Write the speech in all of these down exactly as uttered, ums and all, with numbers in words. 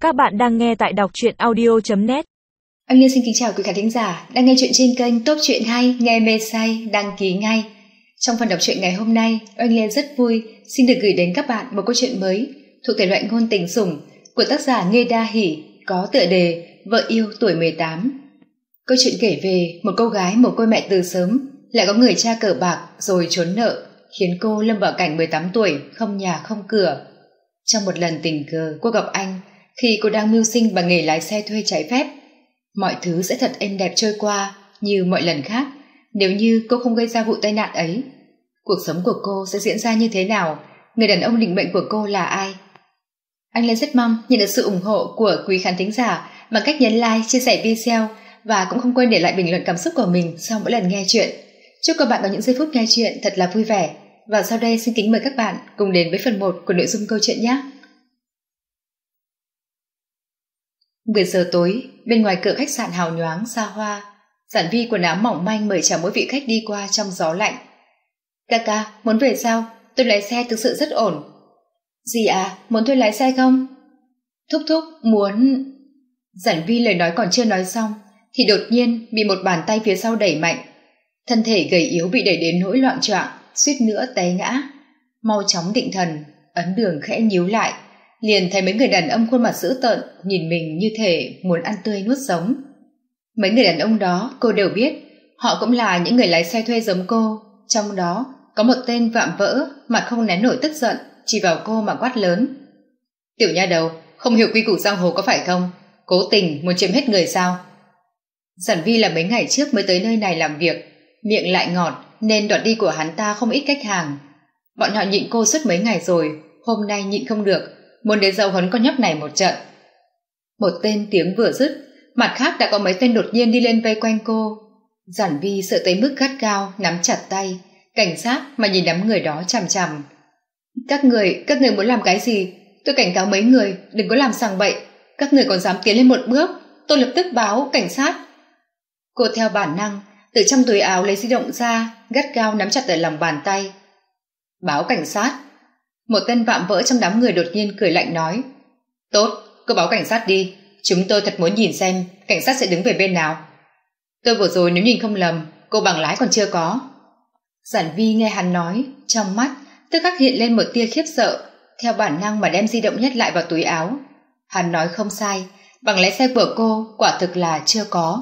Các bạn đang nghe tại đọc truyện audio chấm net. Anh Liên xin kính chào quý khán thính giả đang nghe chuyện trên kênh Top Truyện Hay, nghe mê say, đăng ký ngay. Trong phần đọc truyện ngày hôm nay, anh Liên rất vui xin được gửi đến các bạn một câu chuyện mới thuộc thể loại ngôn tình sủng của tác giả Nghê Đa Hỷ, có tựa đề Vợ yêu tuổi mười tám. Câu chuyện kể về một cô gái mồ côi mẹ từ sớm, lại có người cha cờ bạc rồi trốn nợ, khiến cô lâm vào cảnh mười tám tuổi không nhà không cửa. Trong một lần tình cờ cô gặp anh khi cô đang mưu sinh bằng nghề lái xe thuê trái phép. Mọi thứ sẽ thật êm đẹp trôi qua như mọi lần khác nếu như cô không gây ra vụ tai nạn ấy. Cuộc sống của cô sẽ diễn ra như thế nào? Người đàn ông định mệnh của cô là ai? Anh Lê rất mong nhận được sự ủng hộ của quý khán thính giả bằng cách nhấn like, chia sẻ video và cũng không quên để lại bình luận cảm xúc của mình sau mỗi lần nghe chuyện. Chúc các bạn có những giây phút nghe chuyện thật là vui vẻ. Và sau đây xin kính mời các bạn cùng đến với phần một của nội dung câu chuyện nhé. mười giờ tối, bên ngoài cửa khách sạn hào nhoáng xa hoa, Giản Vi quần áo mỏng manh mời chào mỗi vị khách đi qua trong gió lạnh. Ca ca, muốn về sao? Tôi lái xe thực sự rất ổn. Gì à, muốn tôi lái xe không? Thúc thúc, muốn... Giản Vi lời nói còn chưa nói xong thì đột nhiên bị một bàn tay phía sau đẩy mạnh. Thân thể gầy yếu bị đẩy đến nỗi loạng choạng, suýt nữa té ngã. Mau chóng định thần, ấn đường khẽ nhíu lại, liền thấy mấy người đàn ông khuôn mặt dữ tợn nhìn mình như thể muốn ăn tươi nuốt sống. Mấy người đàn ông đó cô đều biết, họ cũng là những người lái xe thuê giống cô. Trong đó có một tên vạm vỡ, mặt không nén nổi tức giận, chỉ vào cô mà quát lớn. Tiểu nha đầu, không hiểu quy củ giang hồ có phải không? Cố tình muốn chiếm hết người sao? Giản Vi là mấy ngày trước mới tới nơi này làm việc, miệng lại ngọt nên đoạt đi của hắn ta không ít khách hàng. Bọn họ nhịn cô suốt mấy ngày rồi, hôm nay nhịn không được, muốn đến dâu huấn con nhóc này một trận. Một tên tiếng vừa dứt, mặt khác đã có mấy tên đột nhiên đi lên vây quanh cô. Giản Vi sợ tới mức gắt gao nắm chặt tay, cảnh giác mà nhìn đám người đó chằm chằm. Các người, các người muốn làm cái gì? Tôi cảnh cáo mấy người đừng có làm sằng bậy. Các người còn dám tiến lên một bước, tôi lập tức báo cảnh sát. Cô theo bản năng từ trong túi áo lấy di động ra, gắt gao nắm chặt ở lòng bàn tay. Báo cảnh sát? Một tên vạm vỡ trong đám người đột nhiên cười lạnh nói. Tốt, cứ báo cảnh sát đi, chúng tôi thật muốn nhìn xem cảnh sát sẽ đứng về bên nào. Tôi vừa rồi nếu nhìn không lầm, cô bằng lái còn chưa có. Giản Vi nghe hắn nói, trong mắt tức khắc hiện lên một tia khiếp sợ, theo bản năng mà đem di động nhét lại vào túi áo. Hắn nói không sai, bằng lái xe của cô quả thực là chưa có.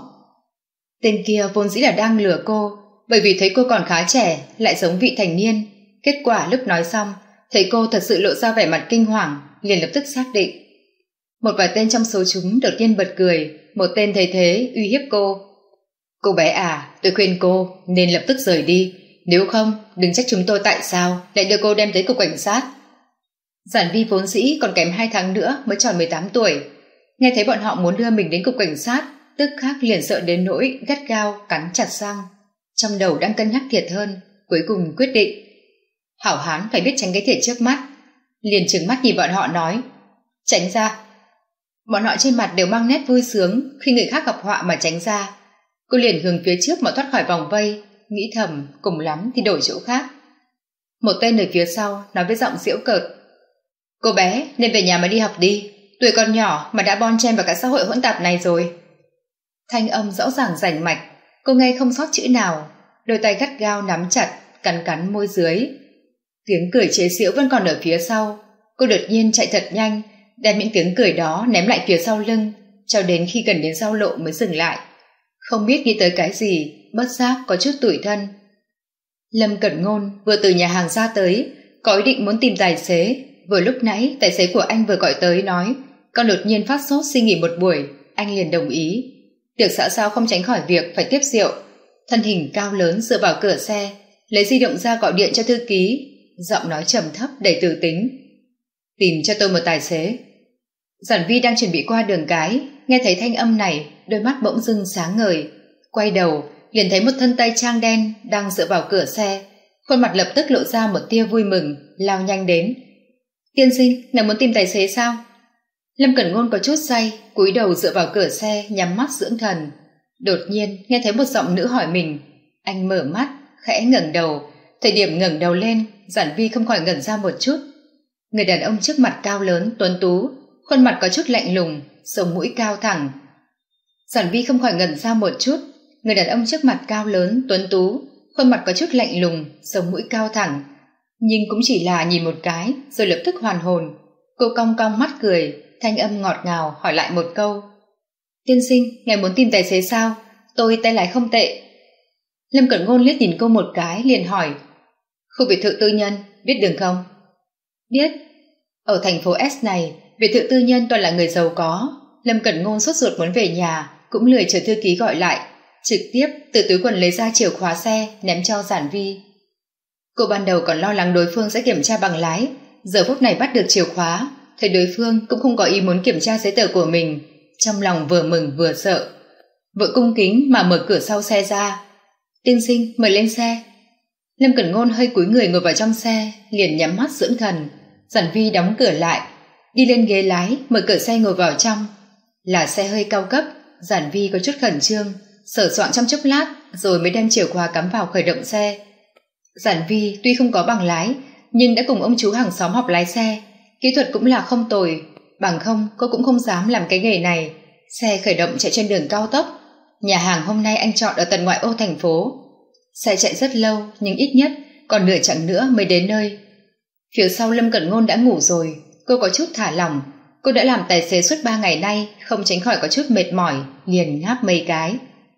Tên kia vốn dĩ là đang lừa cô, bởi vì thấy cô còn khá trẻ, lại giống vị thành niên. Kết quả lúc nói xong, thấy cô thật sự lộ ra vẻ mặt kinh hoàng, liền lập tức xác định. Một vài tên trong số chúng đột nhiên bật cười, một tên thấy thế uy hiếp cô. Cô bé à, tôi khuyên cô nên lập tức rời đi, nếu không đừng trách chúng tôi tại sao lại đưa cô đem tới cục cảnh sát. Giản Vi vốn dĩ còn kém hai tháng nữa mới tròn mười tám tuổi, nghe thấy bọn họ muốn đưa mình đến cục cảnh sát, tức khắc liền sợ đến nỗi gắt gao cắn chặt răng, trong đầu đang cân nhắc thiệt hơn, cuối cùng quyết định. Hảo hán phải biết tránh cái thiệt trước mắt, liền trừng mắt nhìn bọn họ nói. Tránh ra. Bọn họ trên mặt đều mang nét vui sướng khi người khác gặp họa mà tránh ra. Cô liền hướng phía trước mà thoát khỏi vòng vây, nghĩ thầm cùng lắm thì đổi chỗ khác. Một tên ở phía sau nói với giọng giễu cợt. Cô bé nên về nhà mà đi học đi, tuổi còn nhỏ mà đã bon chen vào cái xã hội hỗn tạp này rồi. Thanh âm rõ ràng rành mạch, cô nghe không sót chữ nào, đôi tay gắt gao nắm chặt, cắn cắn môi dưới. Tiếng cười chế giễu vẫn còn ở phía sau, cô đột nhiên chạy thật nhanh, đem những tiếng cười đó ném lại phía sau lưng, cho đến khi gần đến giao lộ mới dừng lại. Không biết nghĩ tới cái gì, bất giác có chút tủi thân. Lâm Cẩn Ngôn vừa từ nhà hàng ra tới, có ý định muốn tìm tài xế. Vừa lúc nãy tài xế của anh vừa gọi tới nói con đột nhiên phát sốt xin nghỉ một buổi, anh liền đồng ý. Tiệc xã giao không tránh khỏi việc phải tiếp rượu. Thân hình cao lớn dựa vào cửa xe, lấy di động ra gọi điện cho thư ký, giọng nói trầm thấp đầy từ tính. Tìm cho tôi một tài xế. Giản Vi đang chuẩn bị qua đường cái, nghe thấy thanh âm này, đôi mắt bỗng dưng sáng ngời, quay đầu liền thấy một thân tây trang đen đang dựa vào cửa xe, khuôn mặt lập tức lộ ra một tia vui mừng, lao nhanh đến. Tiên sinh, ngài muốn tìm tài xế sao? Lâm Cẩn Ngôn có chút say, cúi đầu dựa vào cửa xe nhắm mắt dưỡng thần. Đột nhiên nghe thấy một giọng nữ hỏi mình. Anh mở mắt, khẽ ngẩng đầu. Thời điểm ngẩng đầu lên, Giản Vi không khỏi ngẩn ra một chút. Người đàn ông trước mặt cao lớn tuấn tú, khuôn mặt có chút lạnh lùng, sống mũi cao thẳng. Giản Vi không khỏi ngẩn ra một chút, người đàn ông trước mặt cao lớn, tuấn tú, khuôn mặt có chút lạnh lùng, sống mũi cao thẳng, nhưng cũng chỉ là nhìn một cái rồi lập tức hoàn hồn. Cô cong cong mắt cười, thanh âm ngọt ngào hỏi lại một câu. Tiên sinh, ngài muốn tìm tài xế sao? Tôi tay lái không tệ. Lâm Cẩn Ngôn liếc nhìn cô một cái liền hỏi. Khu biệt thự tư nhân, biết đường không? Biết. Ở thành phố S này, biệt thự tư nhân toàn là người giàu có. Lâm Cẩn Ngôn sốt ruột muốn về nhà, cũng lười chờ thư ký gọi lại, trực tiếp từ túi quần lấy ra chìa khóa xe ném cho Giản Vi. Cô ban đầu còn lo lắng đối phương sẽ kiểm tra bằng lái, giờ phút này bắt được chìa khóa, thấy đối phương cũng không có ý muốn kiểm tra giấy tờ của mình, trong lòng vừa mừng vừa sợ. Vội cung kính mà mở cửa sau xe ra. Tiên sinh, mời lên xe. Lâm Cẩn Ngôn hơi cúi người ngồi vào trong xe, liền nhắm mắt dưỡng thần. Giản Vi đóng cửa lại, đi lên ghế lái, mở cửa xe ngồi vào trong. Là xe hơi cao cấp, Giản Vi có chút khẩn trương, sờ soạng trong chốc lát rồi mới đem chìa khóa cắm vào khởi động xe. Giản Vi tuy không có bằng lái, nhưng đã cùng ông chú hàng xóm học lái xe, kỹ thuật cũng là không tồi, bằng không cô cũng không dám làm cái nghề này. Xe khởi động chạy trên đường cao tốc, nhà hàng hôm nay anh chọn ở tận ngoại ô thành phố. Xe chạy rất lâu nhưng ít nhất còn nửa chặng nữa mới đến nơi. Phía sau Lâm Cẩn Ngôn đã ngủ rồi, cô có chút thả lỏng. Cô đã làm tài xế suốt ba ngày nay, không tránh khỏi có chút mệt mỏi, liền ngáp mấy cái.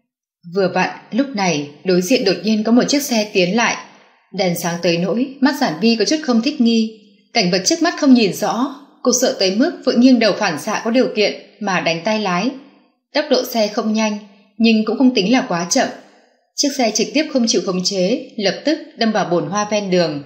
Vừa vặn lúc này đối diện đột nhiên có một chiếc xe tiến lại, đèn sáng tới nỗi mắt Giản Vi có chút không thích nghi, cảnh vật trước mắt không nhìn rõ, cô sợ tới mức vội nghiêng đầu phản xạ có điều kiện mà đánh tay lái. Tốc độ xe không nhanh nhưng cũng không tính là quá chậm, chiếc xe trực tiếp không chịu khống chế, lập tức đâm vào bồn hoa ven đường.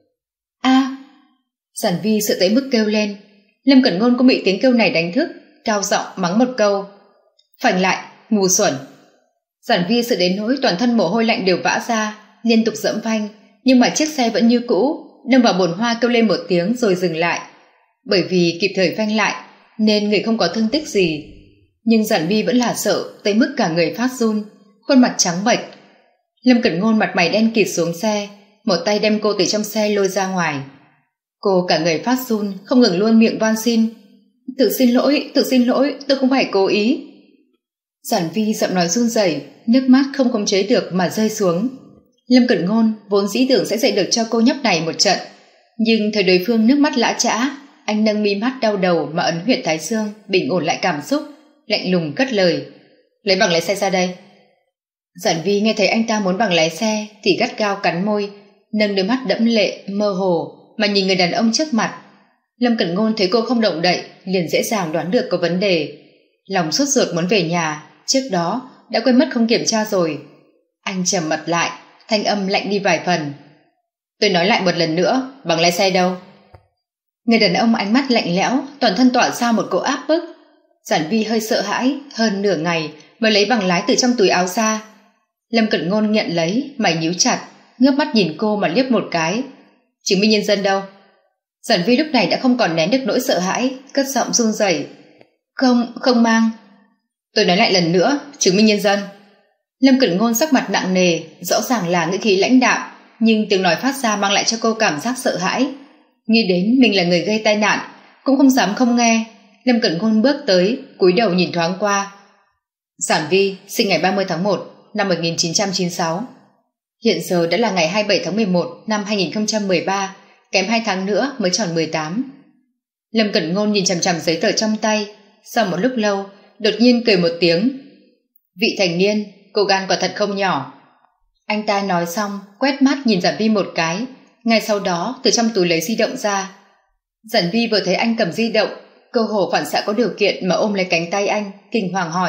A! À, Giản Vi sợ tới mức kêu lên. Lâm Cẩn Ngôn cũng bị tiếng kêu này đánh thức, cao giọng mắng một câu. Phanh lại, ngu xuẩn. Giản Vi sợ đến nỗi toàn thân mồ hôi lạnh đều vã ra, liên tục giẫm phanh, nhưng mà chiếc xe vẫn như cũ, đâm vào bồn hoa kêu lên một tiếng rồi dừng lại. Bởi vì kịp thời phanh lại nên người không có thương tích gì, nhưng Giản Vi vẫn là sợ tới mức cả người phát run, khuôn mặt trắng bệch. Lâm Cẩn Ngôn mặt mày đen kịt xuống xe, một tay đem cô từ trong xe lôi ra ngoài. Cô cả người phát run, không ngừng luôn miệng van xin. Thực xin lỗi, thực xin lỗi, tôi không phải cố ý. Giản Vi giọng nói run rẩy, nước mắt không khống chế được mà rơi xuống. Lâm Cẩn Ngôn vốn dĩ tưởng sẽ dạy được cho cô nhóc này một trận, nhưng thấy đối phương nước mắt lã chã, anh nâng mi mắt đau đầu mà ấn huyệt thái dương, bình ổn lại cảm xúc, lạnh lùng cất lời. Lấy bằng lái xe ra đây. Giản Vi nghe thấy anh ta muốn bằng lái xe thì gắt gao cắn môi, nâng đôi mắt đẫm lệ, mơ hồ mà nhìn người đàn ông trước mặt. Lâm Cẩn Ngôn thấy cô không động đậy, liền dễ dàng đoán được có vấn đề. Lòng sốt ruột muốn về nhà, trước đó đã quên mất không kiểm tra rồi. Anh trầm mặt lại, thanh âm lạnh đi vài phần. Tôi nói lại một lần nữa, bằng lái xe đâu? Người đàn ông ánh mắt lạnh lẽo, toàn thân tỏa ra một cỗ áp bức. Giản Vi hơi sợ hãi, hơn nửa ngày mới lấy bằng lái từ trong túi áo ra. Lâm Cẩn Ngôn nhận lấy, mày nhíu chặt, ngước mắt nhìn cô mà liếc một cái. Chứng minh nhân dân đâu? Giản Vi lúc này đã không còn nén được nỗi sợ hãi, cất giọng run rẩy. Không, không mang. Tôi nói lại lần nữa, chứng minh nhân dân. Lâm Cẩn Ngôn sắc mặt nặng nề, rõ ràng là ngữ khí lãnh đạm, nhưng tiếng nói phát ra mang lại cho cô cảm giác sợ hãi. Nghĩ đến mình là người gây tai nạn, cũng không dám không nghe. Lâm Cẩn Ngôn bước tới, cúi đầu nhìn thoáng qua. Giản Vi sinh ngày ba mươi tháng một năm một nghìn chín trăm chín mươi sáu. Hiện giờ đã là ngày hai mươi bảy tháng mười một năm hai nghìn không trăm mười ba, kém hai tháng nữa mới tròn mười tám. Lâm Cẩn Ngôn nhìn chằm chằm giấy tờ trong tay, sau một lúc lâu, đột nhiên cười một tiếng. Vị thành niên, cô gan quả thật không nhỏ. Anh ta nói xong, quét mắt nhìn Giản Vi một cái, ngay sau đó từ trong túi lấy di động ra. Giản Vi vừa thấy anh cầm di động, cơ hồ phản xạ có điều kiện mà ôm lấy cánh tay anh, kinh hoàng hỏi.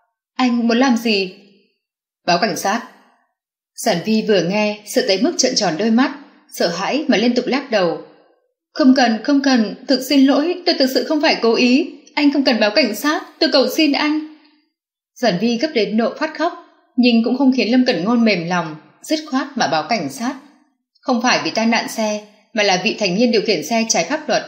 Anh muốn làm gì? Báo cảnh sát. Giản Vi vừa nghe, sợ tới mức trợn tròn đôi mắt, sợ hãi mà liên tục lắc đầu. Không cần, không cần, thực xin lỗi, tôi thực sự không phải cố ý, anh không cần báo cảnh sát, tôi cầu xin anh. Giản Vi gấp đến độ phát khóc, nhưng cũng không khiến Lâm Cẩn Ngôn mềm lòng, dứt khoát mà báo cảnh sát. Không phải vì tai nạn xe, mà là vị thành niên điều khiển xe trái pháp luật.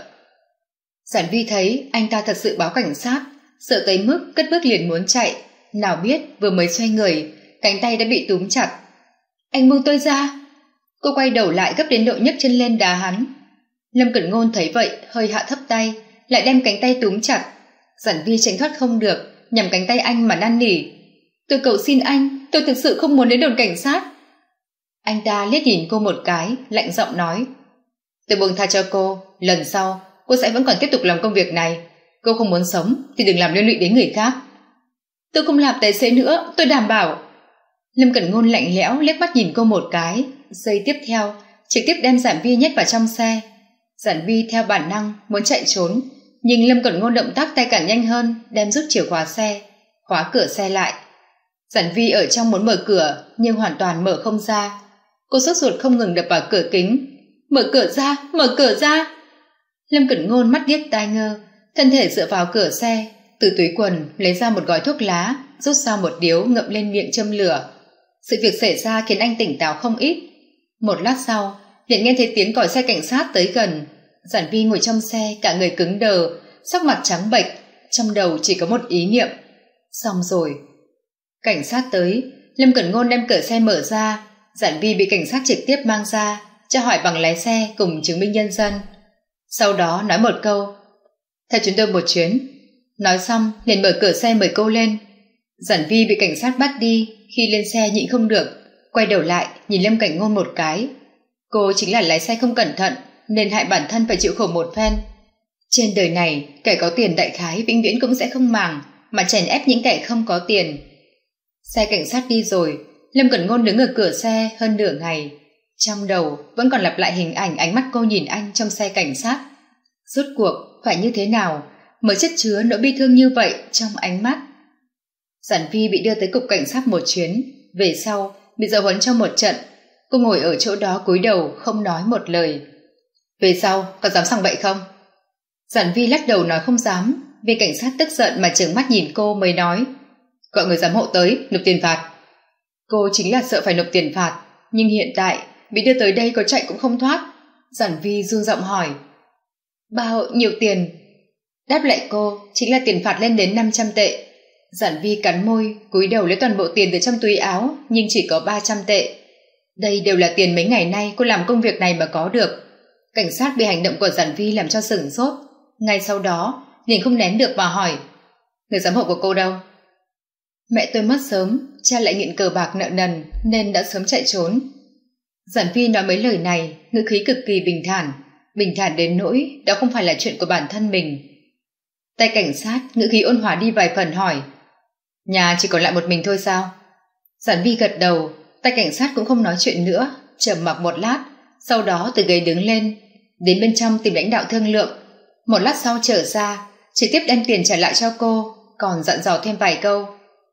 Giản Vi thấy anh ta thật sự báo cảnh sát, sợ tới mức cất bước liền muốn chạy, nào biết vừa mới xoay người, cánh tay đã bị túm chặt. Anh buông tôi ra. Cô quay đầu lại gấp đến độ nhấc chân lên đá hắn. Lâm Cẩn Ngôn thấy vậy hơi hạ thấp tay, lại đem cánh tay túm chặt. Giản Vi tránh thoát không được, nhằm cánh tay anh mà năn nỉ. Tôi cầu xin anh, tôi thực sự không muốn đến đồn cảnh sát. Anh ta liếc nhìn cô một cái, lạnh giọng nói. Tôi buông tha cho cô, lần sau cô sẽ vẫn còn tiếp tục làm công việc này. Cô không muốn sống thì đừng làm liên lụy đến người khác. Tôi không làm tài xế nữa, tôi đảm bảo. Lâm Cẩn Ngôn lạnh lẽo liếc mắt nhìn cô một cái, giây tiếp theo trực tiếp đem Giản Vi nhét vào trong xe. Giản Vi theo bản năng muốn chạy trốn, nhưng Lâm Cẩn Ngôn động tác tay càng nhanh hơn, đem rút chìa khóa xe, khóa cửa xe lại. Giản Vi ở trong muốn mở cửa nhưng hoàn toàn mở không ra. Cô sốt ruột không ngừng đập vào cửa kính. Mở cửa ra, mở cửa ra. Lâm Cẩn Ngôn mắt điếc tai ngơ, thân thể dựa vào cửa xe, từ túi quần lấy ra một gói thuốc lá, rút ra một điếu ngậm lên miệng châm lửa. Sự việc xảy ra khiến anh tỉnh táo không ít. Một lát sau, liền nghe thấy tiếng còi xe cảnh sát tới gần. Giản Vi ngồi trong xe, cả người cứng đờ, sắc mặt trắng bệch, trong đầu chỉ có một ý niệm. Xong rồi. Cảnh sát tới, Lâm Cẩn Ngôn đem cửa xe mở ra, Giản Vi bị cảnh sát trực tiếp mang ra, tra hỏi bằng lái xe cùng chứng minh nhân dân. Sau đó nói một câu, theo chúng tôi một chuyến. Nói xong liền mở cửa xe mời cô lên. Giản Vi bị cảnh sát bắt đi, khi lên xe nhịn không được, quay đầu lại nhìn Lâm Cảnh Ngôn một cái. Cô chính là lái xe không cẩn thận nên hại bản thân phải chịu khổ một phen. Trên đời này, kẻ có tiền đại khái vĩnh viễn cũng sẽ không màng mà chèn ép những kẻ không có tiền. Xe cảnh sát đi rồi, Lâm Cẩn Ngôn đứng ở cửa xe hơn nửa ngày, trong đầu vẫn còn lặp lại hình ảnh ánh mắt cô nhìn anh trong xe cảnh sát. Rốt cuộc phải như thế nào mới chất chứa nỗi bi thương như vậy trong ánh mắt. Giản Vi bị đưa tới cục cảnh sát một chuyến, về sau bị giáo huấn trong một trận. Cô ngồi ở chỗ đó cúi đầu không nói một lời. Về sau có dám sang bậy không? Giản Vi lắc đầu nói không dám. Viên cảnh sát tức giận mà trừng mắt nhìn cô mới nói, gọi người giám hộ tới nộp tiền phạt. Cô chính là sợ phải nộp tiền phạt, nhưng hiện tại bị đưa tới đây có chạy cũng không thoát. Giản Vi run giọng hỏi, bao nhiêu tiền? Đáp lại cô chính là tiền phạt lên đến năm trăm tệ. Giản Vi cắn môi, cúi đầu lấy toàn bộ tiền từ trong túi áo, nhưng chỉ có ba trăm tệ. Đây đều là tiền mấy ngày nay cô làm công việc này mà có được. Cảnh sát bị hành động của Giản Vi làm cho sửng sốt. Ngay sau đó liền không nén được mà hỏi, người giám hộ của cô đâu? Mẹ tôi mất sớm, cha lại nghiện cờ bạc nợ nần nên đã sớm chạy trốn. Giản Vi nói mấy lời này, ngữ khí cực kỳ bình thản, bình thản đến nỗi đó không phải là chuyện của bản thân mình. Tay cảnh sát ngữ khí ôn hòa đi vài phần hỏi, nhà chỉ còn lại một mình thôi sao? Giản Vi gật đầu, tay cảnh sát cũng không nói chuyện nữa, trầm mặc một lát, sau đó từ ghế đứng lên, đến bên trong tìm lãnh đạo thương lượng. Một lát sau trở ra, trực tiếp đem tiền trả lại cho cô, còn dặn dò thêm vài câu.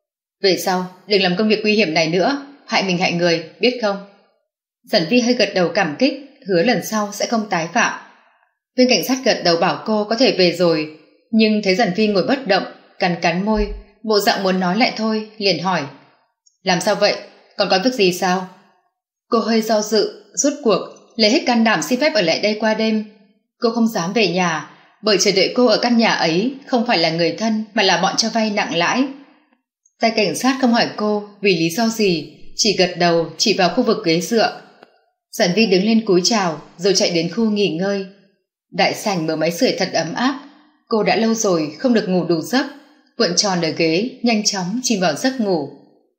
Về sau đừng làm công việc nguy hiểm này nữa, hại mình hại người, biết không? Giản Vi hơi gật đầu cảm kích, hứa lần sau sẽ không tái phạm. Viên cảnh sát gật đầu bảo cô có thể về rồi, nhưng thấy Giản Vi ngồi bất động, cắn cắn môi, bộ dạng muốn nói lại thôi, liền hỏi, làm sao vậy, còn có việc gì sao? Cô hơi do dự, rút cuộc lấy hết can đảm xin phép ở lại đây qua đêm. Cô không dám về nhà, bởi chờ đợi cô ở căn nhà ấy không phải là người thân mà là bọn cho vay nặng lãi. Tay cảnh sát không hỏi cô vì lý do gì, chỉ gật đầu chỉ vào khu vực ghế dựa. Giản Vi đứng lên cúi chào rồi chạy đến khu nghỉ ngơi. Đại sảnh mở máy sưởi thật ấm áp. Cô đã lâu rồi không được ngủ đủ giấc, cuộn tròn ở ghế nhanh chóng chìm vào giấc ngủ.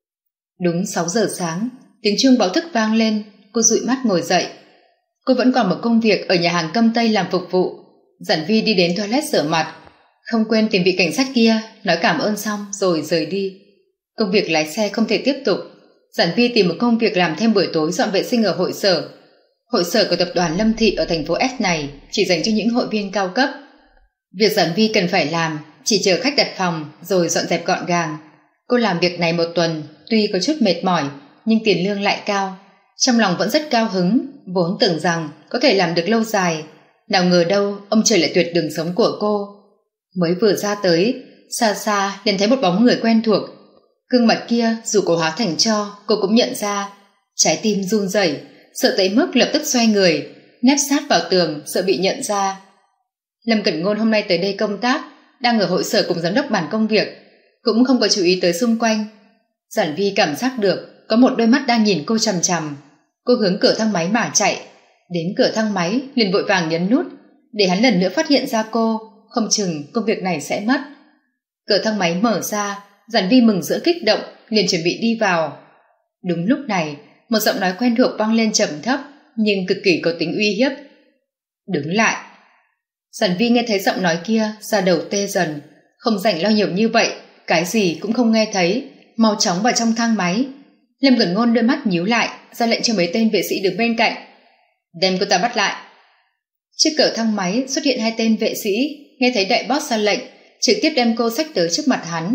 Đúng sáu giờ sáng, tiếng chuông báo thức vang lên. Cô dụi mắt ngồi dậy. Cô vẫn còn một công việc ở nhà hàng Cơm Tây làm phục vụ. Giản Vi đi đến toilet rửa mặt, không quên tìm vị cảnh sát kia nói cảm ơn xong rồi rời đi. Công việc lái xe không thể tiếp tục. Giản Vi tìm một công việc làm thêm buổi tối dọn vệ sinh ở hội sở. Hội sở của tập đoàn Lâm Thị ở thành phố S này chỉ dành cho những hội viên cao cấp. Việc Giản Vi cần phải làm chỉ chờ khách đặt phòng rồi dọn dẹp gọn gàng. Cô làm việc này một tuần, tuy có chút mệt mỏi nhưng tiền lương lại cao. Trong lòng vẫn rất cao hứng, vốn tưởng rằng có thể làm được lâu dài. Nào ngờ đâu ông trời lại tuyệt đường sống của cô. Mới vừa ra tới, xa xa liền thấy một bóng người quen thuộc. Gương mặt kia dù cô hóa thành tro, cô cũng nhận ra. Trái tim run rẩy, sợ tới mức lập tức xoay người, nép sát vào tường sợ bị nhận ra. Lâm Cẩn Ngôn hôm nay tới đây công tác, đang ở hội sở cùng giám đốc bàn công việc, cũng không có chú ý tới xung quanh. Giản Vi cảm giác được có một đôi mắt đang nhìn cô chằm chằm. Cô hướng cửa thang máy mà chạy. Đến cửa thang máy liền vội vàng nhấn nút để hắn lần nữa phát hiện ra cô, không chừng công việc này sẽ mất. Cửa thang máy mở ra, Giản Vi mừng rỡ kích động, liền chuẩn bị đi vào. Đúng lúc này, một giọng nói quen thuộc vang lên trầm thấp, nhưng cực kỳ có tính uy hiếp. Đứng lại. Giản Vi nghe thấy giọng nói kia, da đầu tê dần, không rảnh lo nhiều như vậy, cái gì cũng không nghe thấy, mau chóng vào trong thang máy. Lâm Cẩn Ngôn đôi mắt nhíu lại, ra lệnh cho mấy tên vệ sĩ đứng bên cạnh. Đem cô ta bắt lại. Trước cửa thang máy xuất hiện hai tên vệ sĩ, nghe thấy đại boss ra lệnh, trực tiếp đem cô xách tới trước mặt hắn.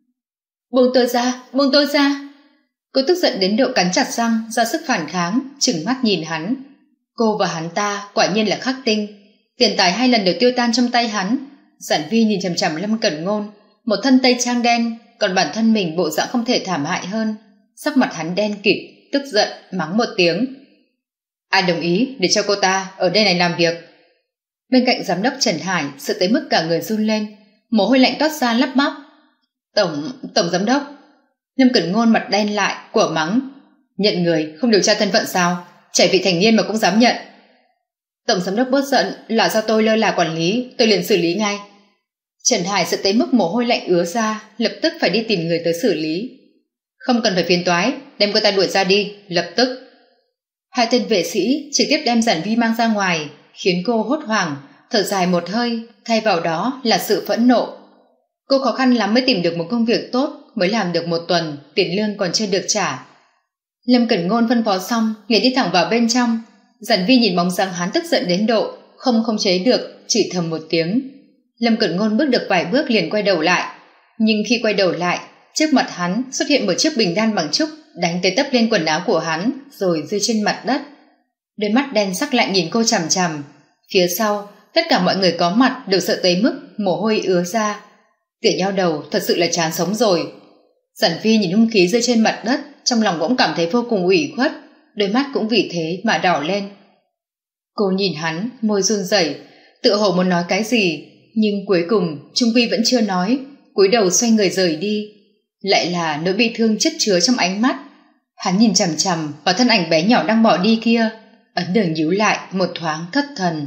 Buông tôi ra, buông tôi ra. Cô tức giận đến độ cắn chặt răng, ra sức phản kháng, trừng mắt nhìn hắn. Cô và hắn ta quả nhiên là khắc tinh, tiền tài hai lần đều tiêu tan trong tay hắn. Giản Vi nhìn chằm chằm Lâm Cẩn Ngôn, một thân tây trang đen, còn bản thân mình bộ dạng không thể thảm hại hơn. Sắc mặt hắn đen kịt, tức giận mắng một tiếng. Ai đồng ý để cho cô ta ở đây này làm việc? Bên cạnh giám đốc Trần Hải sợ tới mức cả người run lên, mồ hôi lạnh toát ra lắp bắp. Tổng, tổng giám đốc. Lâm Cẩn Ngôn mặt đen lại, của mắng. Nhận người, không điều tra thân phận sao? Trẻ vị thành niên mà cũng dám nhận. Tổng giám đốc bớt giận, là do tôi lơ là quản lý, tôi liền xử lý ngay. Trần Hải sợ tới mức mồ hôi lạnh ứa ra, lập tức phải đi tìm người tới xử lý. Không cần phải phiền toái, đem cô ta đuổi ra đi, lập tức. Hai tên vệ sĩ trực tiếp đem Giản Vi mang ra ngoài, khiến cô hốt hoảng, thở dài một hơi, thay vào đó là sự phẫn nộ. Cô khó khăn lắm mới tìm được một công việc tốt, mới làm được một tuần, tiền lương còn chưa được trả. Lâm Cẩn Ngôn phân phó xong, liền đi thẳng vào bên trong. Giản Vi nhìn bóng dáng hắn tức giận đến độ, không khống chế được, chửi thầm một tiếng. Lâm Cẩn Ngôn bước được vài bước liền quay đầu lại, nhưng khi quay đầu lại, trước mặt hắn xuất hiện một chiếc bình đan bằng trúc, đánh tới tấp lên quần áo của hắn, rồi rơi trên mặt đất. Đôi mắt đen sắc lạnh nhìn cô chằm chằm. Phía sau, tất cả mọi người có mặt đều sợ tới mức mồ hôi ứa ra. Tiểu Nhau Đầu thật sự là chán sống rồi. Giản Vi nhìn hung khí rơi trên mặt đất, trong lòng cũng cảm thấy vô cùng ủy khuất, đôi mắt cũng vì thế mà đỏ lên. Cô nhìn hắn, môi run rẩy, tựa hồ muốn nói cái gì, nhưng cuối cùng trung quy vẫn chưa nói, cúi đầu xoay người rời đi. Lại là nỗi bi thương chất chứa trong ánh mắt. Hắn nhìn chằm chằm vào thân ảnh bé nhỏ đang bỏ đi kia, ấn đường nhíu lại một thoáng thất thần.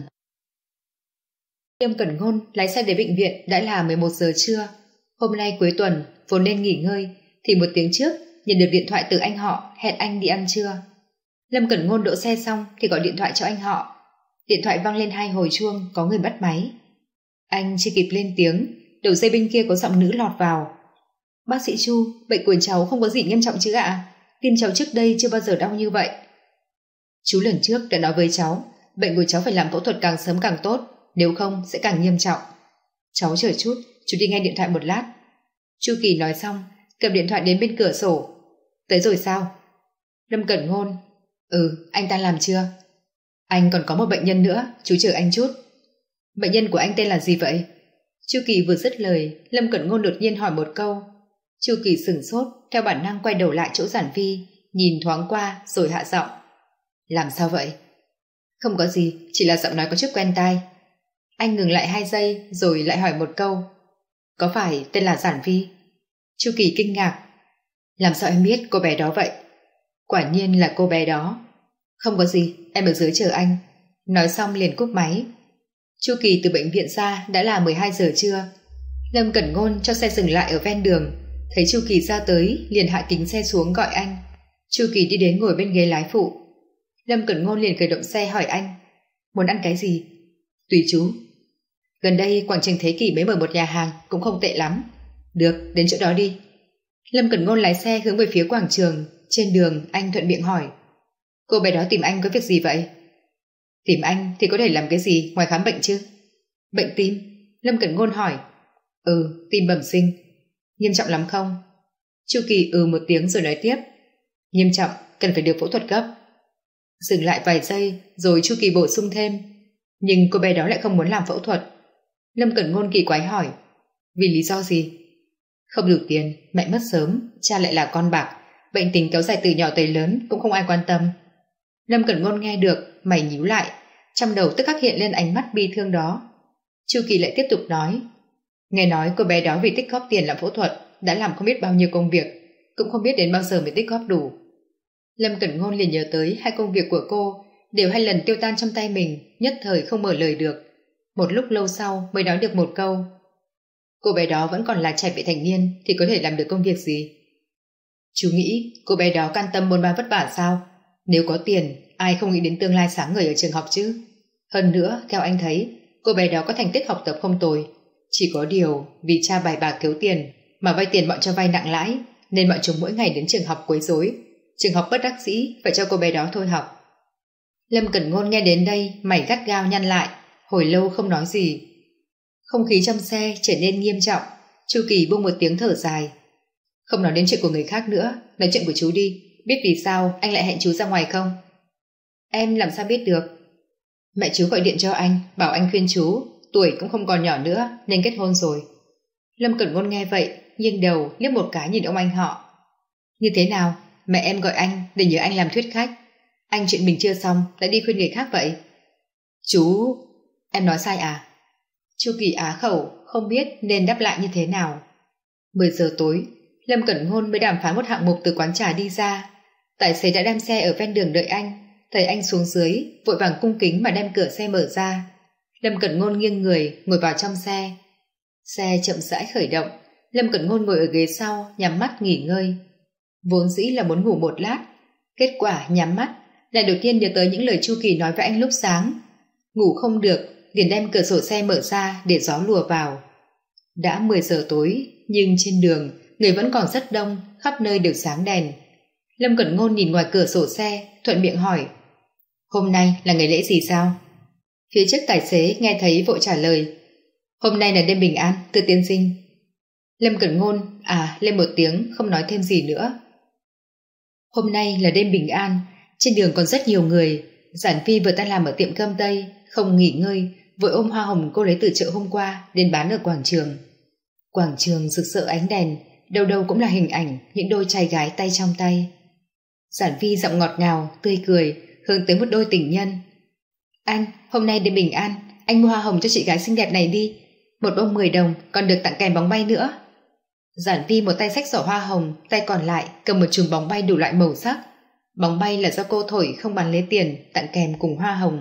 Lâm Cẩn Ngôn lái xe đến bệnh viện đã là mười một giờ trưa. Hôm nay cuối tuần vốn nên nghỉ ngơi, thì một tiếng trước nhận được điện thoại từ anh họ hẹn anh đi ăn trưa. Lâm Cẩn Ngôn đỗ xe xong thì gọi điện thoại cho anh họ. Điện thoại vang lên hai hồi chuông, có người bắt máy. Anh chưa kịp lên tiếng, đầu dây bên kia có giọng nữ lọt vào. Bác sĩ Chu, bệnh của cháu không có gì nghiêm trọng chứ ạ? Tim cháu trước đây chưa bao giờ đau như vậy. Chú lần trước đã nói với cháu, bệnh của cháu phải làm phẫu thuật càng sớm càng tốt, nếu không sẽ càng nghiêm trọng. Cháu chờ chút, chú đi nghe điện thoại một lát. Chu Kỳ nói xong, cầm điện thoại đến bên cửa sổ. Tới rồi sao? Lâm Cẩn Ngôn. Ừ, anh ta làm chưa? Anh còn có một bệnh nhân nữa, chú chờ anh chút. Bệnh nhân của anh tên là gì vậy? Chu Kỳ vừa dứt lời, Lâm Cẩn Ngôn đột nhiên hỏi một câu. Chu Kỳ sửng sốt, theo bản năng quay đầu lại chỗ Giản Vi, nhìn thoáng qua rồi hạ giọng. Làm sao vậy? Không có gì, chỉ là giọng nói có chút quen tai. Anh ngừng lại hai giây rồi lại hỏi một câu. Có phải tên là Giản Vi? Chu Kỳ kinh ngạc. Làm sao em biết cô bé đó vậy? Quả nhiên là cô bé đó. Không có gì, em ở dưới chờ anh. Nói xong liền cúp máy. Chu Kỳ từ bệnh viện ra đã là mười hai giờ trưa. Lâm Cẩn Ngôn cho xe dừng lại ở ven đường, thấy Chu Kỳ ra tới liền hạ kính xe xuống gọi anh. Chu Kỳ đi đến ngồi bên ghế lái phụ. Lâm Cẩn Ngôn liền khởi động xe hỏi anh, muốn ăn cái gì? Tùy chú. Gần đây quảng trường Thế Kỷ mới mở một nhà hàng cũng không tệ lắm. Được, đến chỗ đó đi. Lâm Cẩn Ngôn lái xe hướng về phía quảng trường. Trên đường anh thuận miệng hỏi, cô bé đó tìm anh có việc gì vậy? Tìm anh thì có thể làm cái gì ngoài khám bệnh chứ? Bệnh tim? Lâm Cẩn Ngôn hỏi. Ừ, tim bẩm sinh. Nghiêm trọng lắm không? Chu Kỳ ừ một tiếng rồi nói tiếp. Nghiêm trọng, cần phải được phẫu thuật gấp. Dừng lại vài giây rồi Chu Kỳ bổ sung thêm, nhưng cô bé đó lại không muốn làm phẫu thuật. Lâm Cẩn Ngôn kỳ quái hỏi, vì lý do gì? Không đủ tiền, mẹ mất sớm, cha lại là con bạc, bệnh tình kéo dài từ nhỏ tới lớn cũng không ai quan tâm. Lâm Cẩn Ngôn nghe được, mày nhíu lại, trong đầu tức khắc hiện lên ánh mắt bi thương đó. Chu Kỳ lại tiếp tục nói, nghe nói cô bé đó vì tích góp tiền làm phẫu thuật đã làm không biết bao nhiêu công việc, cũng không biết đến bao giờ mới tích góp đủ. Lâm Cẩn Ngôn liền nhớ tới hai công việc của cô đều hai lần tiêu tan trong tay mình, nhất thời không mở lời được. Một lúc lâu sau mới nói được một câu. Cô bé đó vẫn còn là trẻ vị thành niên thì có thể làm được công việc gì? Chú nghĩ cô bé đó can tâm bôn ba vất vả sao? Nếu có tiền, ai không nghĩ đến tương lai sáng ngời ở trường học chứ? Hơn nữa, theo anh thấy, cô bé đó có thành tích học tập không tồi. Chỉ có điều, vì cha bài bạc thiếu tiền mà vay tiền bọn cho vay nặng lãi, nên bọn chúng mỗi ngày đến trường học quấy rối. Trường học bất đắc dĩ phải cho cô bé đó thôi học. Lâm Cẩn Ngôn nghe đến đây, mày gắt gao nhăn lại, hồi lâu không nói gì. Không khí trong xe trở nên nghiêm trọng. Chu Kỳ buông một tiếng thở dài. Không nói đến chuyện của người khác nữa, nói chuyện của chú đi. Biết vì sao anh lại hẹn chú ra ngoài không? Em làm sao biết được? Mẹ chú gọi điện cho anh, bảo anh khuyên chú, tuổi cũng không còn nhỏ nữa nên kết hôn rồi. Lâm Cẩn Ngôn nghe vậy, nghiêng đầu liếc một cái nhìn ông anh họ. Như thế nào? Mẹ em gọi anh để nhờ anh làm thuyết khách. Anh chuyện mình chưa xong đã đi khuyên người khác vậy? Chú... Em nói sai à? Chu Kỳ á khẩu, không biết nên đáp lại như thế nào. Mười giờ tối, Lâm Cẩn Ngôn mới đàm phán một hạng mục từ quán trà đi ra. Tài xế đã đem xe ở ven đường đợi anh. Thấy anh xuống dưới, vội vàng cung kính mà đem cửa xe mở ra. Lâm Cẩn Ngôn nghiêng người ngồi vào trong xe. Xe chậm rãi khởi động. Lâm Cẩn Ngôn ngồi ở ghế sau, nhắm mắt nghỉ ngơi. Vốn dĩ là muốn ngủ một lát, kết quả nhắm mắt lại đột nhiên nhớ tới những lời Chu Kỳ nói với anh lúc sáng. Ngủ không được, liền đem cửa sổ xe mở ra để gió lùa vào. Đã mười giờ tối, nhưng trên đường người vẫn còn rất đông, khắp nơi đều sáng đèn. Lâm Cẩn Ngôn nhìn ngoài cửa sổ xe, thuận miệng hỏi: Hôm nay là ngày lễ gì sao? Phía trước tài xế nghe thấy vội trả lời: Hôm nay là đêm bình an, thưa tiên sinh. Lâm Cẩn Ngôn à lên một tiếng, không nói thêm gì nữa. Hôm nay là đêm bình an, trên đường còn rất nhiều người. Giản Phi vừa tan làm ở tiệm cơm Tây, không nghỉ ngơi, vội ôm hoa hồng cô lấy từ chợ hôm qua đến bán ở quảng trường. Quảng trường rực rỡ ánh đèn, đâu đâu cũng là hình ảnh những đôi trai gái tay trong tay. Giản Phi giọng ngọt ngào, tươi cười, hướng tới một đôi tình nhân. Anh, hôm nay đêm bình an, anh mua hoa hồng cho chị gái xinh đẹp này đi. Một bông mười đồng, còn được tặng kèm bóng bay nữa. Giản Phi một tay xách giỏ hoa hồng, tay còn lại cầm một chùm bóng bay đủ loại màu sắc. Bóng bay là do cô thổi không bán lấy tiền, tặng kèm cùng hoa hồng.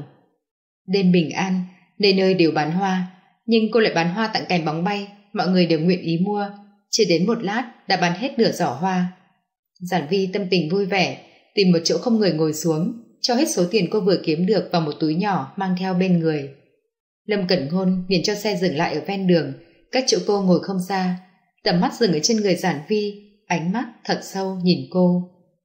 Đêm bình an, nơi nơi đều bán hoa, nhưng cô lại bán hoa tặng kèm bóng bay, mọi người đều nguyện ý mua. Chưa đến một lát đã bán hết nửa giỏ hoa. Giản Vi tâm tình vui vẻ, tìm một chỗ không người ngồi xuống, cho hết số tiền cô vừa kiếm được vào một túi nhỏ mang theo bên người. Lâm Cẩn Ngôn liền cho xe dừng lại ở ven đường, cách chỗ cô ngồi không xa. Tầm mắt dừng ở trên người Giản Vi, ánh mắt thật sâu nhìn cô.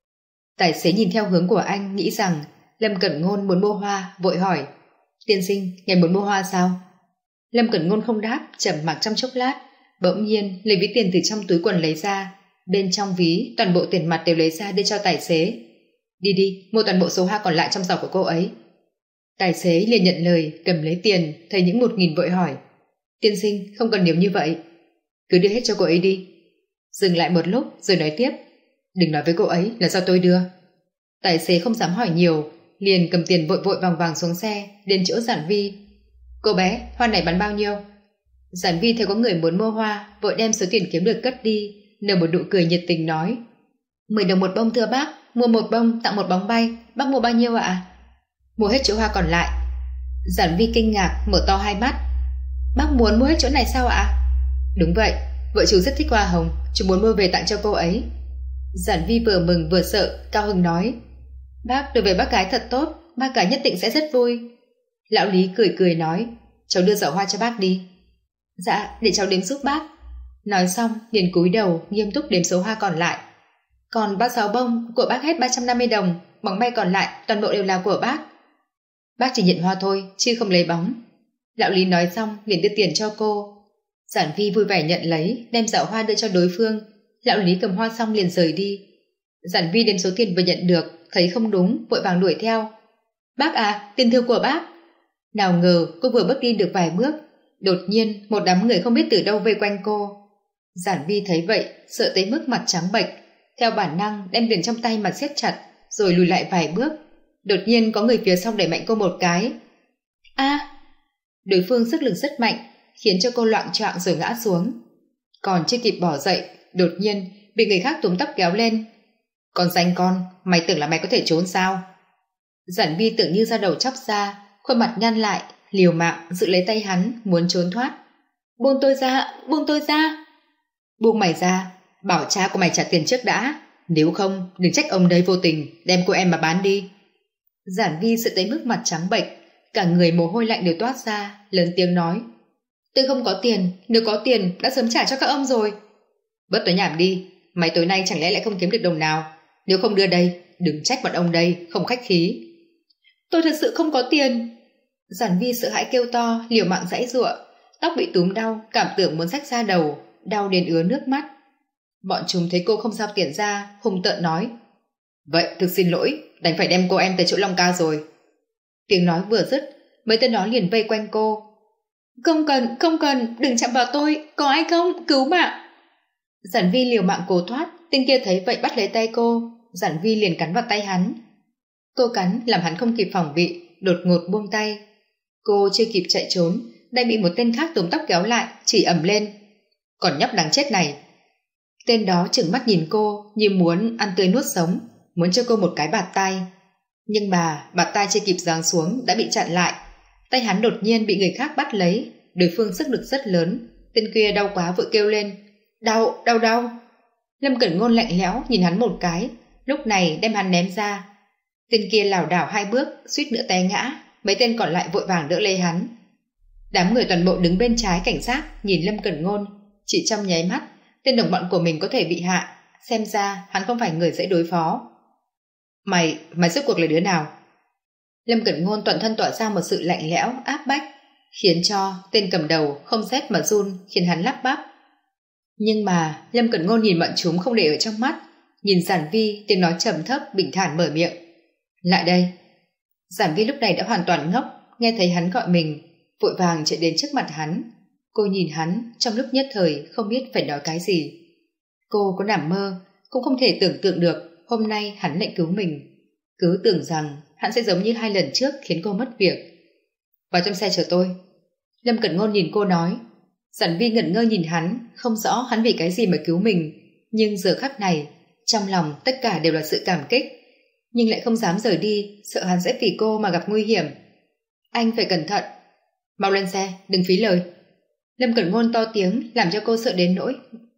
Tài xế nhìn theo hướng của anh, nghĩ rằng Lâm Cẩn Ngôn muốn mua hoa, vội hỏi: Tiên sinh, ngài muốn mua hoa sao? Lâm Cẩn Ngôn không đáp, trầm mặc trong chốc lát, bỗng nhiên lấy ví tiền từ trong túi quần lấy ra. Bên trong ví toàn bộ tiền mặt đều lấy ra đưa cho tài xế. Đi đi, mua toàn bộ số hoa còn lại trong giỏ của cô ấy. Tài xế liền nhận lời, cầm lấy tiền, thấy những một nghìn vội hỏi: Tiên sinh, không cần nhiều như vậy. Cứ đưa hết cho cô ấy đi. Dừng lại một lúc rồi nói tiếp: Đừng nói với cô ấy là do tôi đưa. Tài xế không dám hỏi nhiều, liền cầm tiền vội vội vàng vàng xuống xe, đến chỗ Giản Vi. Cô bé, hoa này bán bao nhiêu? Giản Vi thấy có người muốn mua hoa, vội đem số tiền kiếm được cất đi, nở một nụ cười nhiệt tình nói: Mười đồng một bông thưa bác, mua một bông tặng một bóng bay, bác mua bao nhiêu ạ? Mua hết chỗ hoa còn lại. Giản Vi kinh ngạc mở to hai mắt: Bác muốn mua hết chỗ này sao ạ? Đúng vậy, vợ chú rất thích hoa hồng, chú muốn mua về tặng cho cô ấy. Giản Vi vừa mừng vừa sợ, cao hứng nói: Bác đối với bác gái thật tốt, bác gái nhất định sẽ rất vui. Lão Lý cười cười nói: Cháu đưa giỏ hoa cho bác đi. Dạ, để cháu đếm giúp bác. Nói xong liền cúi đầu nghiêm túc đếm số hoa còn lại. Còn ba sáu bông, của bác hết ba trăm năm mươi đồng, bóng bay còn lại toàn bộ đều là của bác. Bác chỉ nhận hoa thôi, chứ không lấy bóng. Lão Lý nói xong liền đưa tiền cho cô. Giản Vi vui vẻ nhận lấy, đem giỏ hoa đưa cho đối phương. Lão Lý cầm hoa xong liền rời đi. Giản Vi đếm số tiền vừa nhận được, thấy không đúng, vội vàng đuổi theo. Bác à, tiền thưởng của bác. Nào ngờ cô vừa bước đi được vài bước, đột nhiên một đám người không biết từ đâu vây quanh cô. Giản Vi thấy vậy, sợ tới mức mặt trắng bệch, theo bản năng đem tiền trong tay mà siết chặt, rồi lùi lại vài bước. Đột nhiên có người phía sau đẩy mạnh cô một cái. A! Đối phương sức lực rất mạnh, khiến cho cô loạng choạng rồi ngã xuống. Còn chưa kịp bỏ dậy, đột nhiên bị người khác túm tóc kéo lên. Con danh con, mày tưởng là mày có thể trốn sao? Giản Vi tưởng như da đầu chóc ra, khuôn mặt nhăn lại, liều mạng giữ lấy tay hắn muốn trốn thoát. Buông tôi ra, buông tôi ra. Buông mày ra, bảo cha của mày trả tiền trước đã, nếu không đừng trách ông đây vô tình đem cô em mà bán đi. Giản Vi sợ tới mức mặt trắng bệch, cả người mồ hôi lạnh đều toát ra, lớn tiếng nói: Tôi không có tiền, nếu có tiền đã sớm trả cho các ông rồi. Bớt nói nhảm đi, mày tối nay chẳng lẽ lại không kiếm được đồng nào? Nếu không đưa đây, đừng trách bọn ông đây không khách khí. Tôi thật sự không có tiền. Giản Vi sợ hãi kêu to, liều mạng giãy giụa, tóc bị túm đau, cảm tưởng muốn xách ra đầu, đau đến ứa nước mắt. Bọn chúng thấy cô không giao tiền ra, hung tợn nói: Vậy thực xin lỗi, đành phải đem cô em tới chỗ Long Ca rồi. Tiếng nói vừa dứt, mấy tên đó liền vây quanh cô. Không cần, không cần, đừng chạm vào tôi, có ai không, cứu mạng. Giản Vi liều mạng cố thoát, tên kia thấy vậy bắt lấy tay cô, Giản Vi liền cắn vào tay hắn. Cô cắn làm hắn không kịp phòng bị, đột ngột buông tay. Cô chưa kịp chạy trốn, đã bị một tên khác túm tóc kéo lại, chỉ ầm lên: Còn nhóc đáng chết này. Tên đó trừng mắt nhìn cô như muốn ăn tươi nuốt sống, muốn cho cô một cái bạt tay. Nhưng mà bạt tay chưa kịp giáng xuống đã bị chặn lại. Tay hắn đột nhiên bị người khác bắt lấy, đối phương sức lực rất lớn. Tên kia đau quá vội kêu lên: Đau, đau, đau. Lâm Cẩn Ngôn lạnh lẽo nhìn hắn một cái, lúc này đem hắn ném ra. Tên kia lảo đảo hai bước, suýt nữa té ngã, mấy tên còn lại vội vàng đỡ lấy hắn. Đám người toàn bộ đứng bên trái cảnh sát nhìn Lâm Cẩn Ngôn, chỉ trong nháy mắt tên đồng bọn của mình có thể bị hạ, xem ra hắn không phải người dễ đối phó. Mày, mày rốt cuộc là đứa nào? Lâm Cẩn Ngôn toàn thân tỏa ra một sự lạnh lẽo, áp bách, khiến cho tên cầm đầu không rét mà run, khiến hắn lắp bắp. Nhưng mà Lâm Cẩn Ngôn nhìn bọn chúng không để ở trong mắt, nhìn Giản Vi, tiếng nói trầm thấp bình thản mở miệng: Lại đây. Giản Vi lúc này đã hoàn toàn ngốc, nghe thấy hắn gọi mình, vội vàng chạy đến trước mặt hắn. Cô nhìn hắn trong lúc nhất thời không biết phải nói cái gì. Cô có nằm mơ cũng không thể tưởng tượng được hôm nay hắn lại cứu mình, cứ tưởng rằng hắn sẽ giống như hai lần trước khiến cô mất việc. Vào trong xe chờ tôi. Lâm Cẩn Ngôn nhìn cô nói. Giản Vi ngẩn ngơ nhìn hắn, không rõ hắn vì cái gì mà cứu mình, nhưng giờ khắc này trong lòng tất cả đều là sự cảm kích, nhưng lại không dám rời đi, sợ hắn sẽ vì cô mà gặp nguy hiểm. Anh phải cẩn thận. Mau lên xe, đừng phí lời. Lâm Cẩn Ngôn to tiếng làm cho cô sợ đến nỗi.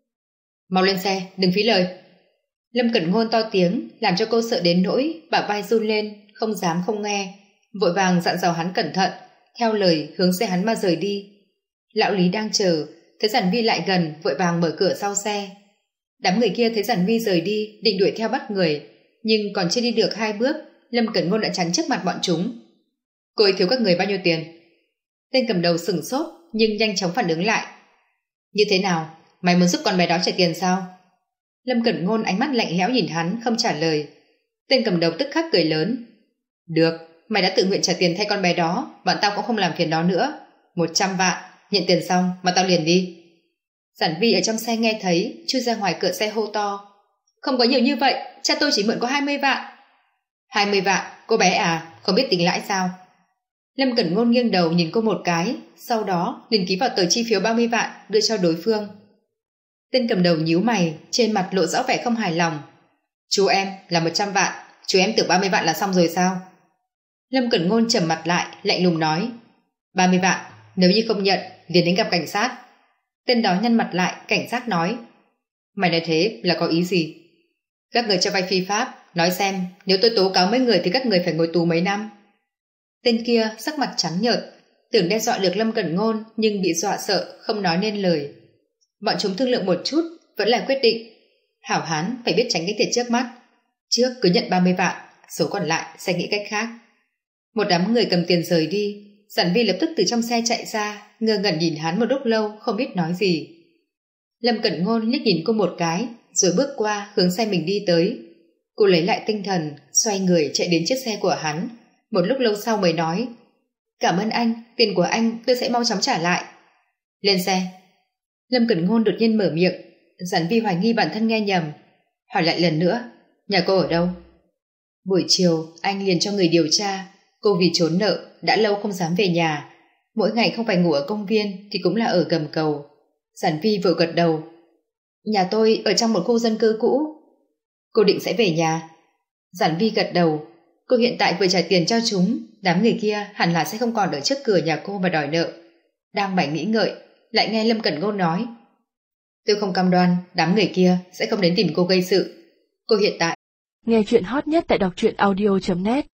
Mau lên xe, đừng phí lời. Lâm Cẩn Ngôn to tiếng làm cho cô sợ đến nỗi bả vai run lên, không dám không nghe, vội vàng dặn dò hắn cẩn thận, theo lời hướng xe hắn mà rời đi. Lão Lý đang chờ, thấy Giản Vi lại gần, vội vàng mở cửa sau xe. Đám người kia thấy Giản Vi rời đi, định đuổi theo bắt người, nhưng còn chưa đi được hai bước, Lâm Cẩn Ngôn đã chắn trước mặt bọn chúng. Cô ấy thiếu các người bao nhiêu tiền? Tên cầm đầu sửng sốt, nhưng nhanh chóng phản ứng lại. Như thế nào? Mày muốn giúp con bé đó trả tiền sao? Lâm Cẩn Ngôn ánh mắt lạnh lẽo nhìn hắn, không trả lời. Tên cầm đầu tức khắc cười lớn. Được, mày đã tự nguyện trả tiền thay con bé đó, bọn tao cũng không làm phiền nó nữa. Một trăm vạn, nhận tiền xong mà tao liền đi. Giản Vi ở trong xe nghe thấy, chui ra ngoài cửa xe hô to. Không có nhiều như vậy, cha tôi chỉ mượn có hai mươi vạn. Hai mươi vạn, cô bé à, không biết tính lãi sao? Lâm Cẩn Ngôn nghiêng đầu nhìn cô một cái, sau đó liền ký vào tờ chi phiếu ba mươi vạn đưa cho đối phương. Tên cầm đầu nhíu mày, trên mặt lộ rõ vẻ không hài lòng. Chú em là một trăm vạn, chú em tưởng ba mươi vạn là xong rồi sao? Lâm Cẩn Ngôn trầm mặt lại, lạnh lùng nói. ba mươi vạn, nếu như không nhận, liền đến gặp cảnh sát. Tên đó nhăn mặt lại, cảnh sát nói. Mày nói thế là có ý gì? Các người cho vay phi pháp, nói xem, nếu tôi tố cáo mấy người thì các người phải ngồi tù mấy năm. Tên kia sắc mặt trắng nhợt, tưởng đe dọa được Lâm Cẩn Ngôn nhưng bị dọa sợ, không nói nên lời. Bọn chúng thương lượng một chút, vẫn là quyết định. Hảo hán phải biết tránh cái thiệt trước mắt. Trước cứ nhận ba mươi vạn, số còn lại sẽ nghĩ cách khác. Một đám người cầm tiền rời đi, Giản Vi lập tức từ trong xe chạy ra, ngơ ngẩn nhìn hắn một lúc lâu không biết nói gì. Lâm Cẩn Ngôn liếc nhìn cô một cái, rồi bước qua hướng xe mình đi tới. Cô lấy lại tinh thần, xoay người chạy đến chiếc xe của hắn. Một lúc lâu sau mới nói. Cảm ơn anh, tiền của anh tôi sẽ mau chóng trả lại. Lên xe. Lâm Cẩn Ngôn đột nhiên mở miệng. Giản Vi hoài nghi bản thân nghe nhầm, hỏi lại lần nữa. Nhà cô ở đâu? Buổi chiều anh liền cho người điều tra. Cô vì trốn nợ đã lâu không dám về nhà, mỗi ngày không phải ngủ ở công viên thì cũng là ở gầm cầu. Giản Vi vội gật đầu. Nhà tôi ở trong một khu dân cư cũ. Cô định sẽ về nhà? Giản Vi gật đầu. Cô hiện tại vừa trả tiền cho chúng, Đám người kia hẳn là sẽ không còn ở trước cửa nhà cô mà đòi nợ. Đang mải nghĩ ngợi, lại nghe Lâm Cẩn Ngôn nói: tôi không cam đoan đám người kia sẽ không đến tìm cô gây sự. Cô hiện tại nghe chuyện hot nhất tại đọc truyện audio chấm net.